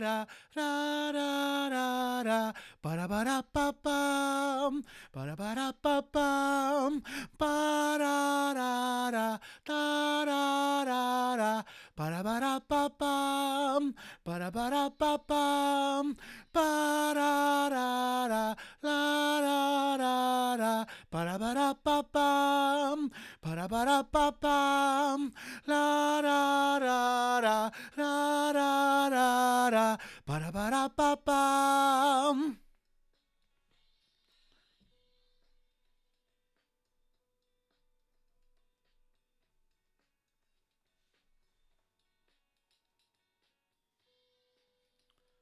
ra ra ra ra ra ba da ba da ba bum ba da ba da ba bum ba da da da da da da da ba da ba da ba bum ba da ba da ba bum ba da da da la da da da ba da ba da ba bum ba da ba da ba bum la da da da la da da da ba da ba da ba bum.